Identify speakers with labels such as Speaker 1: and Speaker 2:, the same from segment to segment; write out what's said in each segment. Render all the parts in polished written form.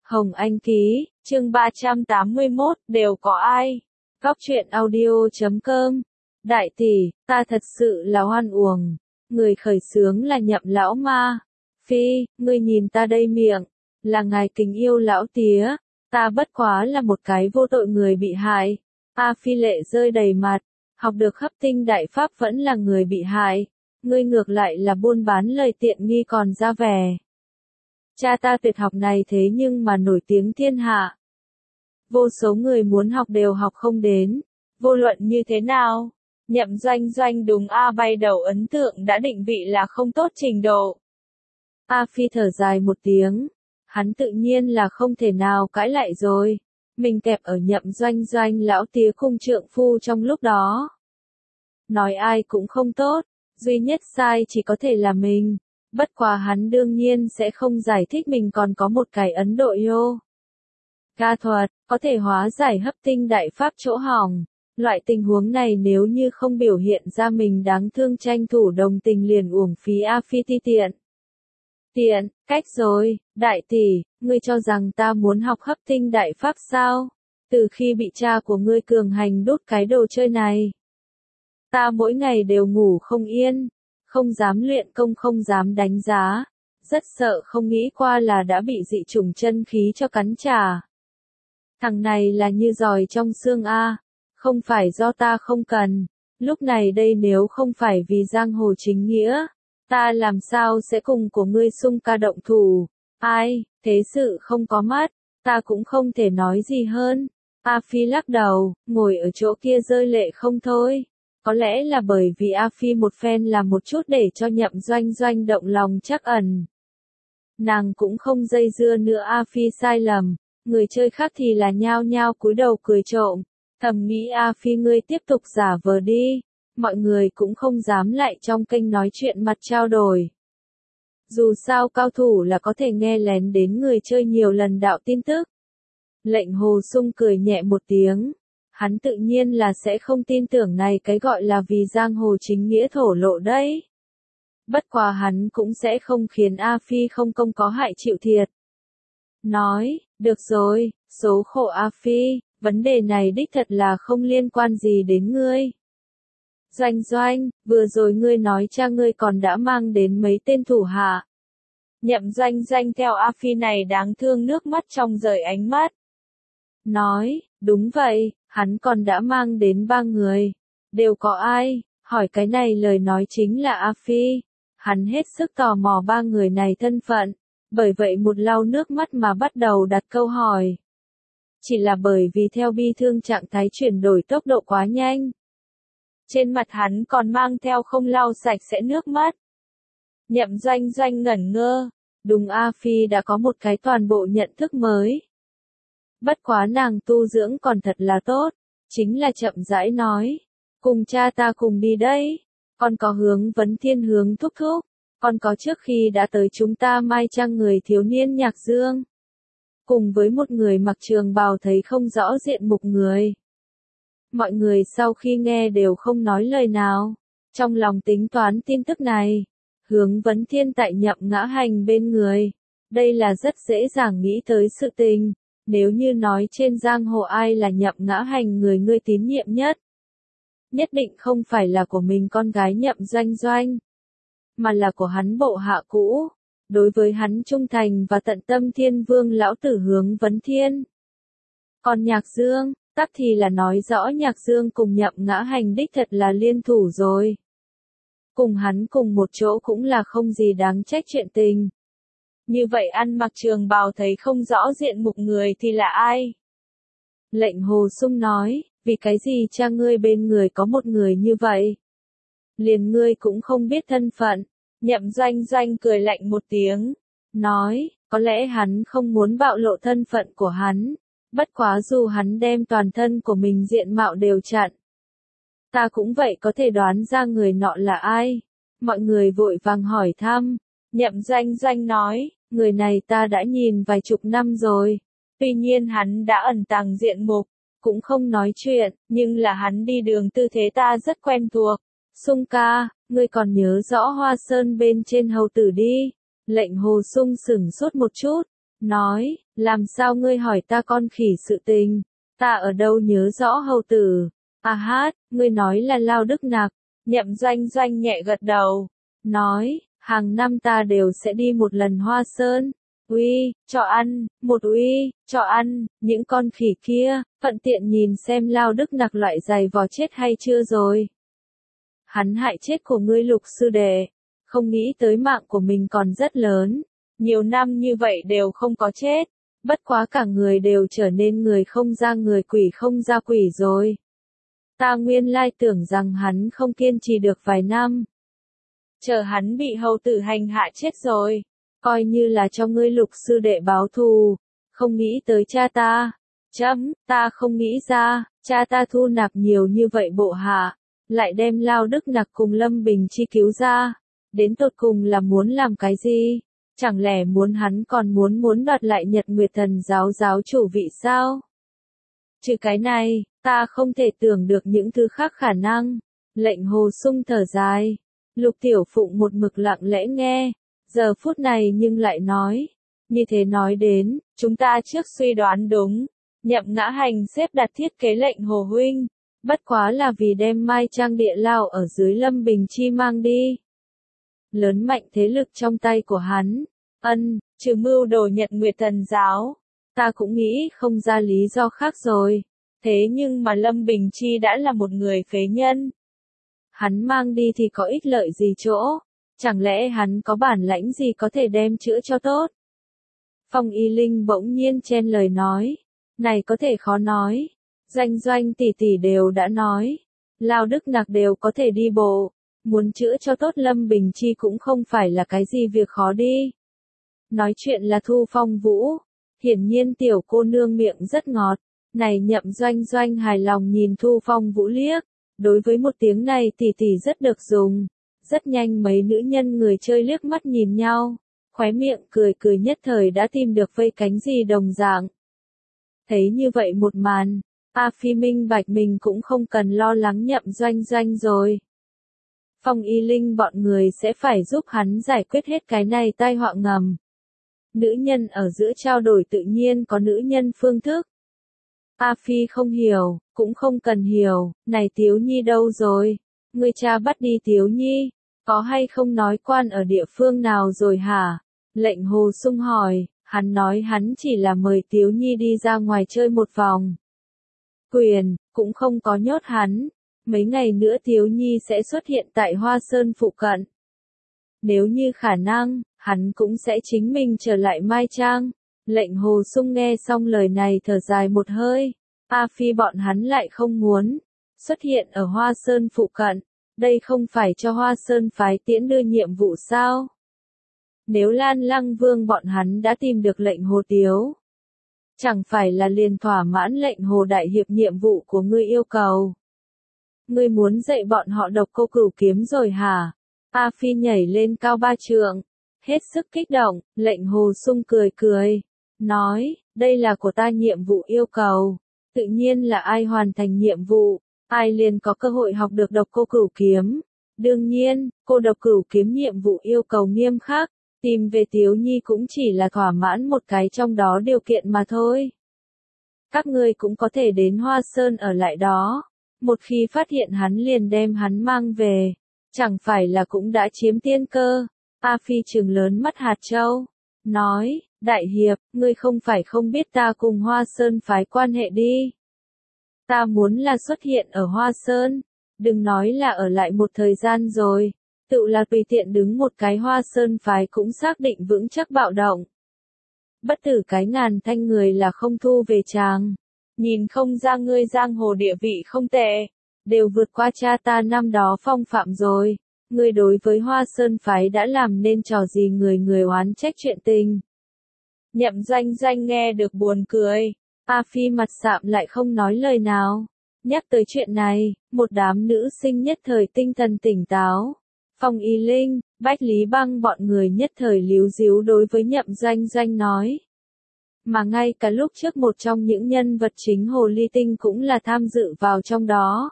Speaker 1: Hồng Anh ký, chương 381, đều có ai? Góc truyện audio.com. Đại tỷ, ta thật sự là hoan uổng. Người khởi xướng là Nhậm lão ma. Phi, ngươi nhìn ta đây miệng. Là ngài kính yêu lão tía. Ta bất quá là một cái vô tội người bị hại. A Phi lệ rơi đầy mặt. Học được hấp tinh đại pháp vẫn là người bị hại. Ngươi ngược lại là buôn bán lời tiện nghi còn ra vẻ. Cha ta tuyệt học này thế nhưng mà nổi tiếng thiên hạ. Vô số người muốn học đều học không đến. Vô luận như thế nào? Nhậm Doanh Doanh đúng A bay đầu ấn tượng đã định vị là không tốt trình độ. A Phi thở dài một tiếng. Hắn tự nhiên là không thể nào cãi lại rồi. Mình kẹp ở Nhậm Doanh Doanh lão tía khung trượng phu trong lúc đó. Nói ai cũng không tốt. Duy nhất sai chỉ có thể là mình. Bất quá hắn đương nhiên sẽ không giải thích mình còn có một cái Ấn Độ Yo. Ca thuật, có thể hóa giải hấp tinh đại pháp chỗ hỏng. Loại tình huống này nếu như không biểu hiện ra mình đáng thương tranh thủ đồng tình liền uổng phí A Phi ti tiện. Tiện, cách rồi, đại tỷ, ngươi cho rằng ta muốn học hấp tinh đại pháp sao? Từ khi bị cha của ngươi cường hành đốt cái đồ chơi này. Ta mỗi ngày đều ngủ không yên. Không dám luyện công không dám đánh giá, rất sợ không nghĩ qua là đã bị dị chủng chân khí cho cắn trả. Thằng này là như giòi trong xương A, không phải do ta không cần, lúc này đây nếu không phải vì giang hồ chính nghĩa, ta làm sao sẽ cùng của ngươi xung ca động thủ, ai, thế sự không có mắt, ta cũng không thể nói gì hơn. A Phi lắc đầu, ngồi ở chỗ kia rơi lệ không thôi. Có lẽ là bởi vì A Phi một phen làm một chút để cho Nhậm Doanh Doanh động lòng trắc ẩn. Nàng cũng không dây dưa nữa A Phi sai lầm, người chơi khác thì là nhao nhao cúi đầu cười trộm, thầm nghĩ A Phi ngươi tiếp tục giả vờ đi, mọi người cũng không dám lại trong kênh nói chuyện mặt trao đổi. Dù sao cao thủ là có thể nghe lén đến người chơi nhiều lần đạo tin tức. Lệnh Hồ Sung cười nhẹ một tiếng. Hắn tự nhiên là sẽ không tin tưởng này cái gọi là vì giang hồ chính nghĩa thổ lộ đấy. Bất quá hắn cũng sẽ không khiến A Phi không công có hại chịu thiệt. Nói, được rồi, số khổ A Phi, vấn đề này đích thật là không liên quan gì đến ngươi. Doanh Doanh, vừa rồi ngươi nói cha ngươi còn đã mang đến mấy tên thủ hạ. Nhậm Doanh Doanh theo A Phi này đáng thương nước mắt trong rời ánh mắt. Nói, đúng vậy. Hắn còn đã mang đến 3 người. Đều có ai? Hỏi cái này lời nói chính là A Phi. Hắn hết sức tò mò 3 người này thân phận. Bởi vậy một lau nước mắt mà bắt đầu đặt câu hỏi. Chỉ là bởi vì theo bi thương trạng thái chuyển đổi tốc độ quá nhanh. Trên mặt hắn còn mang theo không lau sạch sẽ nước mắt. Nhậm Doanh Doanh ngẩn ngơ. Đúng A Phi đã có một cái toàn bộ nhận thức mới. Bất quá nàng tu dưỡng còn thật là tốt, chính là chậm rãi nói, cùng cha ta cùng đi đấy, con có Hướng Vấn Thiên hướng thúc thúc, con có trước khi đã tới chúng ta mai trang người thiếu niên Nhạc Dương, cùng với một người mặc trường bào thấy không rõ diện mục người. Mọi người sau khi nghe đều không nói lời nào, trong lòng tính toán tin tức này, Hướng Vấn Thiên tại Nhậm Ngã Hành bên người, đây là rất dễ dàng nghĩ tới sự tình. Nếu như nói trên giang hồ ai là Nhậm Ngã Hành người ngươi tín nhiệm nhất, nhất định không phải là của mình con gái Nhậm Doanh Doanh, mà là của hắn bộ hạ cũ, đối với hắn trung thành và tận tâm Thiên Vương lão tử Hướng Vấn Thiên. Còn Nhạc Dương, tắc thì là nói rõ Nhạc Dương cùng Nhậm Ngã Hành đích thật là liên thủ rồi. Cùng hắn cùng một chỗ cũng là không gì đáng trách chuyện tình. Như vậy ăn mặc trường bào thấy không rõ diện mục người thì là ai? Lệnh Hồ Sung nói, vì cái gì cha ngươi bên người có một người như vậy? Liền ngươi cũng không biết thân phận. Nhậm Doanh Doanh cười lạnh một tiếng, nói, có lẽ hắn không muốn bạo lộ thân phận của hắn. Bất quá dù hắn đem toàn thân của mình diện mạo đều chặn. Ta cũng vậy có thể đoán ra người nọ là ai. Mọi người vội vàng hỏi thăm. Nhậm Doanh Doanh nói, người này ta đã nhìn vài chục năm rồi. Tuy nhiên hắn đã ẩn tàng diện mục, cũng không nói chuyện, nhưng là hắn đi đường tư thế ta rất quen thuộc. Sung ca, ngươi còn nhớ rõ Hoa Sơn bên trên hầu tử đi. Lệnh Hồ Sung sửng sốt một chút, nói, Làm sao ngươi hỏi ta con khỉ sự tình? Ta ở đâu nhớ rõ hầu tử. À hát, ngươi nói là Lao Đức Nặc. Nhậm Doanh Doanh nhẹ gật đầu. Nói, hàng năm ta đều sẽ đi một lần Hoa Sơn. Uy, cho ăn, một uy, cho ăn, những con khỉ kia, thuận tiện nhìn xem Lao Đức Nặc loại giày vò chết hay chưa rồi. Hắn hại chết của ngươi Lục sư đệ, không nghĩ tới mạng của mình còn rất lớn, nhiều năm như vậy đều không có chết, bất quá cả người đều trở nên người không ra người quỷ không ra quỷ rồi. Ta nguyên lai tưởng rằng hắn không kiên trì được vài năm. Chờ hắn bị hầu tử hành hạ chết rồi, coi như là cho ngươi Lục sư đệ báo thù, không nghĩ tới cha ta. Ta không nghĩ ra, cha ta thu nạp nhiều như vậy bộ hạ, lại đem Lao Đức Nặc cùng Lâm Bình Chi cứu ra, đến tột cùng là muốn làm cái gì? Chẳng lẽ hắn còn muốn đoạt lại Nhật Nguyệt Thần giáo giáo chủ vị sao? Trừ cái này, ta không thể tưởng được những thứ khác khả năng. Lệnh Hồ Sung thở dài. Lục Tiểu Phụng một mực lặng lẽ nghe, giờ phút này nhưng lại nói. Như thế nói đến, chúng ta trước suy đoán đúng. Nhậm Ngã Hành xếp đặt thiết kế Lệnh Hồ huynh, bất quá là vì đem Mai Trang địa lao ở dưới Lâm Bình Chi mang đi. Lớn mạnh thế lực trong tay của hắn. Trừ mưu đồ Nhật Nguyệt Thần giáo. Ta cũng nghĩ không ra lý do khác rồi. Thế nhưng mà Lâm Bình Chi đã là một người phế nhân. Hắn mang đi thì có ích lợi gì chỗ? Chẳng lẽ hắn có bản lãnh gì có thể đem chữa cho tốt? Phong Y Linh bỗng nhiên chen lời nói. Này có thể khó nói. Doanh Doanh tỷ tỷ đều đã nói. Lao Đức Nặc đều có thể đi bộ. Muốn chữa cho tốt Lâm Bình Chi cũng không phải là cái gì việc khó đi. Nói chuyện là Thu Phong Vũ. Hiển nhiên tiểu cô nương miệng rất ngọt. Này Nhậm Doanh Doanh hài lòng nhìn Thu Phong Vũ liếc. Đối với một tiếng này tỷ tỷ rất được dùng. Rất nhanh mấy nữ nhân người chơi liếc mắt nhìn nhau. Khóe miệng cười nhất thời đã tìm được vây cánh gì đồng dạng. Thấy như vậy một màn, A Phi minh bạch mình cũng không cần lo lắng Nhậm Doanh Doanh rồi. Phong Y Linh bọn người sẽ phải giúp hắn giải quyết hết cái này tai họa ngầm. Nữ nhân ở giữa trao đổi tự nhiên có nữ nhân phương thức. A Phi không hiểu, cũng không cần hiểu, này Tiếu Nhi đâu rồi? Người cha bắt đi Tiếu Nhi, có hay không nói quan ở địa phương nào rồi hả? Lệnh Hồ Sung hỏi, hắn nói hắn chỉ là mời Tiếu Nhi đi ra ngoài chơi một vòng. Quyền, cũng không có nhốt hắn. Mấy ngày nữa Tiếu Nhi sẽ xuất hiện tại Hoa Sơn phụ cận. Nếu như khả năng, hắn cũng sẽ chính mình trở lại Mai Trang. Lệnh Hồ Sung nghe xong lời này thở dài một hơi. A Phi bọn hắn lại không muốn xuất hiện ở Hoa Sơn phụ cận. Đây không phải cho Hoa Sơn phái tiễn đưa nhiệm vụ sao? Nếu Lan Lăng Vương bọn hắn đã tìm được lệnh Hồ Tiếu, chẳng phải là liền thỏa mãn lệnh Hồ Đại Hiệp nhiệm vụ của ngươi yêu cầu. Ngươi muốn dạy bọn họ độc cô cửu kiếm rồi hả? A Phi nhảy lên cao 3 trượng, hết sức kích động, lệnh Hồ Sung cười, nói, đây là của ta nhiệm vụ yêu cầu, tự nhiên là ai hoàn thành nhiệm vụ, ai liền có cơ hội học được độc cô cửu kiếm. Đương nhiên, cô độc cửu kiếm nhiệm vụ yêu cầu nghiêm khắc, tìm về Tiếu Nhi cũng chỉ là thỏa mãn một cái trong đó điều kiện mà thôi. Các ngươi cũng có thể đến Hoa Sơn ở lại đó. Một khi phát hiện hắn liền đem hắn mang về, chẳng phải là cũng đã chiếm tiên cơ. A Phi trừng lớn mắt hạt châu, nói, Đại Hiệp, ngươi không phải không biết ta cùng Hoa Sơn phái quan hệ đi. Ta muốn là xuất hiện ở Hoa Sơn, đừng nói là ở lại một thời gian rồi, tự là tùy tiện đứng một cái Hoa Sơn phái cũng xác định vững chắc bạo động. Bất tử cái ngàn thanh người là không thu về chàng. Nhìn không ra ngươi giang hồ địa vị không tệ, đều vượt qua cha ta năm đó phong phạm rồi. Ngươi đối với Hoa Sơn phái đã làm nên trò gì người oán trách chuyện tình. Nhậm Doanh Doanh nghe được buồn cười, A Phi mặt sạm lại không nói lời nào. Nhắc tới chuyện này, một đám nữ sinh nhất thời tinh thần tỉnh táo. Phong Y Linh, Bách Lý Băng bọn người nhất thời líu díu đối với Nhậm Doanh Doanh nói. Mà ngay cả lúc trước một trong những nhân vật chính Hồ Ly Tinh cũng là tham dự vào trong đó.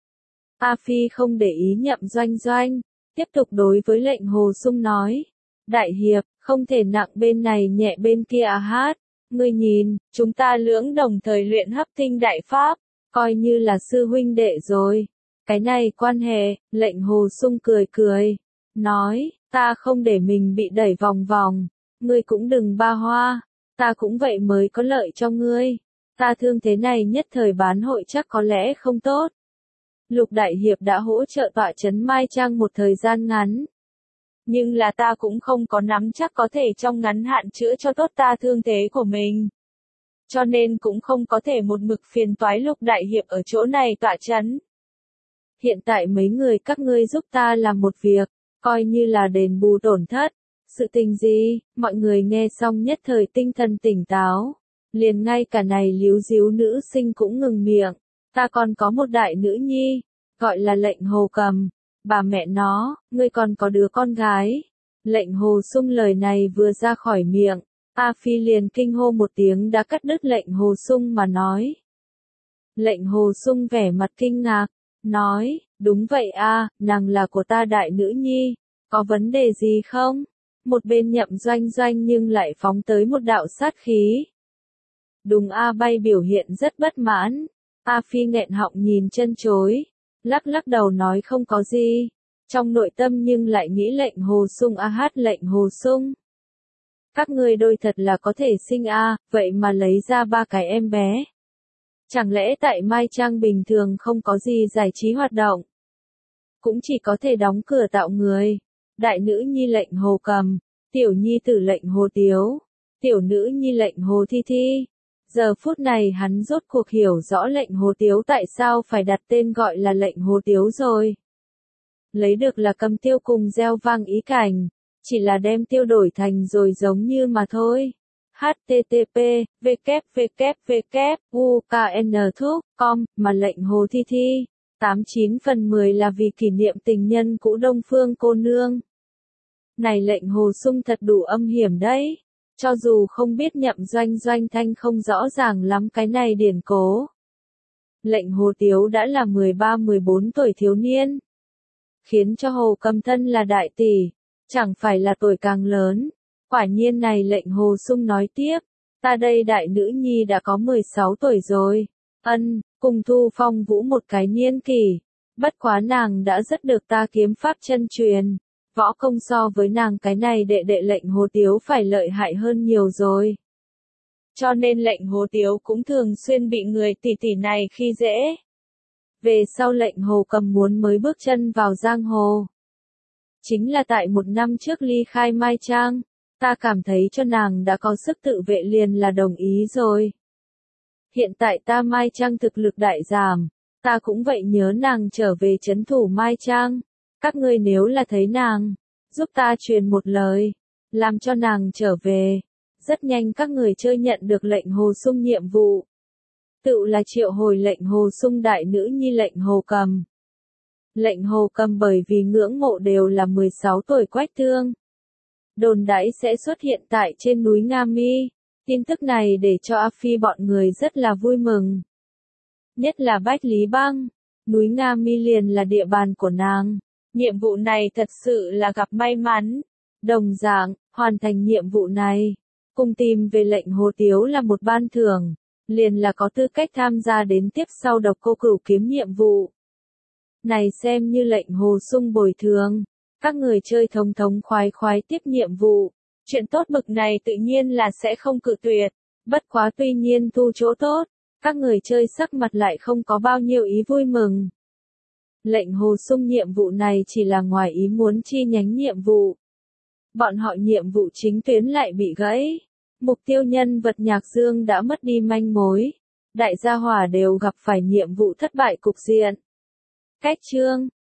Speaker 1: A Phi không để ý Nhậm Doanh Doanh, tiếp tục đối với lệnh Hồ Sung nói. Đại Hiệp, không thể nặng bên này nhẹ bên kia à hát. Ngươi nhìn, chúng ta lưỡng đồng thời luyện hấp tinh đại pháp, coi như là sư huynh đệ rồi. Cái này quan hệ, lệnh Hồ Sung cười cười, nói, ta không để mình bị đẩy vòng vòng, ngươi cũng đừng ba hoa, ta cũng vậy mới có lợi cho ngươi. Ta thương thế này nhất thời bán hội chắc có lẽ không tốt. Lục Đại Hiệp đã hỗ trợ tọa trấn Mai Trang một thời gian ngắn. Nhưng là ta cũng không có nắm chắc có thể trong ngắn hạn chữa cho tốt ta thương thế của mình. Cho nên cũng không có thể một mực phiền toái Lục Đại Hiệp ở chỗ này tọa trấn. Hiện tại mấy người các ngươi giúp ta làm một việc, coi như là đền bù tổn thất. Sự tình gì, mọi người nghe xong nhất thời tinh thần tỉnh táo. Liền ngay cả này líu díu nữ sinh cũng ngừng miệng. Ta còn có một đại nữ nhi, gọi là lệnh Hồ Cầm. Bà mẹ nó, ngươi còn có đứa con gái. Lệnh Hồ Sung lời này vừa ra khỏi miệng, A Phi liền kinh hô một tiếng đã cắt đứt lệnh Hồ Sung mà nói. Lệnh Hồ Sung vẻ mặt kinh ngạc, nói, đúng vậy a, nàng là của ta đại nữ nhi, có vấn đề gì không? Một bên Nhậm Doanh Doanh nhưng lại phóng tới một đạo sát khí. Đúng A Bay biểu hiện rất bất mãn, A Phi nghẹn họng nhìn chân chối, lắc lắc đầu nói không có gì, trong nội tâm nhưng lại nghĩ lệnh Hồ Sung a hát lệnh Hồ Sung. Các ngươi đôi thật là có thể sinh a, vậy mà lấy ra 3 cái em bé. Chẳng lẽ tại Mai Trang bình thường không có gì giải trí hoạt động? Cũng chỉ có thể đóng cửa tạo người. Đại nữ nhi lệnh Hồ Cầm, tiểu nhi tử lệnh Hồ Tiếu, tiểu nữ nhi lệnh Hồ Thi Thi. Giờ phút này hắn rốt cuộc hiểu rõ lệnh Hồ Tiếu tại sao phải đặt tên gọi là lệnh Hồ Tiếu rồi. Lấy được là cầm tiêu cùng gieo vang ý cảnh, chỉ là đem tiêu đổi thành rồi giống như mà thôi. http www.uknthuc.com mà lệnh Hồ Thi Thi 89/10 là vì kỷ niệm tình nhân cũ Đông Phương cô nương. Này lệnh Hồ Sung thật đủ âm hiểm đấy. Cho dù không biết Nhậm Doanh Doanh Thanh không rõ ràng lắm cái này điển cố. Lệnh Hồ Tiếu đã là 13-14 tuổi thiếu niên. Khiến cho Hồ Cầm thân là đại tỷ, chẳng phải là tuổi càng lớn. Quả nhiên này lệnh Hồ Sung nói tiếp, ta đây đại nữ nhi đã có 16 tuổi rồi. Cùng Thu Phong Vũ một cái niên kỷ. Bất quá nàng đã rất được ta kiếm pháp chân truyền. Võ công so với nàng cái này đệ đệ lệnh Hồ Tiếu phải lợi hại hơn nhiều rồi. Cho nên lệnh Hồ Tiếu cũng thường xuyên bị người tỷ tỷ này khi dễ. Về sau lệnh Hồ Cầm muốn mới bước chân vào giang hồ. Chính là tại một năm trước ly khai Mai Trang, ta cảm thấy cho nàng đã có sức tự vệ liền là đồng ý rồi. Hiện tại ta Mai Trang thực lực đại giảm, ta cũng vậy nhớ nàng trở về trấn thủ Mai Trang. Các ngươi nếu là thấy nàng, giúp ta truyền một lời, làm cho nàng trở về. Rất nhanh các người chơi nhận được lệnh Hồ Sung nhiệm vụ. Tự là triệu hồi lệnh Hồ Sung đại nữ nhi lệnh Hồ Cầm. Lệnh Hồ Cầm bởi vì ngưỡng mộ đều là 16 tuổi Quách Thương. Đồn đãi sẽ xuất hiện tại trên núi Nga Mi. Tin tức này để cho A Phi bọn người rất là vui mừng. Nhất là Bách Lý Băng, núi Nga Mi liền là địa bàn của nàng. Nhiệm vụ này thật sự là gặp may mắn. Đồng dạng, hoàn thành nhiệm vụ này, cùng tìm về lệnh Hồ Tiếu là một ban thưởng, liền là có tư cách tham gia đến tiếp sau Độc Cô Cửu kiếm nhiệm vụ. Này xem như lệnh Hồ Sung bồi thường, các người chơi thống thống khoái khoái tiếp nhiệm vụ. Chuyện tốt bực này tự nhiên là sẽ không cự tuyệt, bất quá tuy nhiên thu chỗ tốt, các người chơi sắc mặt lại không có bao nhiêu ý vui mừng. Lệnh Hồ Sung nhiệm vụ này chỉ là ngoài ý muốn chi nhánh nhiệm vụ. Bọn họ nhiệm vụ chính tuyến lại bị gãy. Mục tiêu nhân vật Nhạc Dương đã mất đi manh mối. Đại gia hỏa đều gặp phải nhiệm vụ thất bại cục diện. Cách chương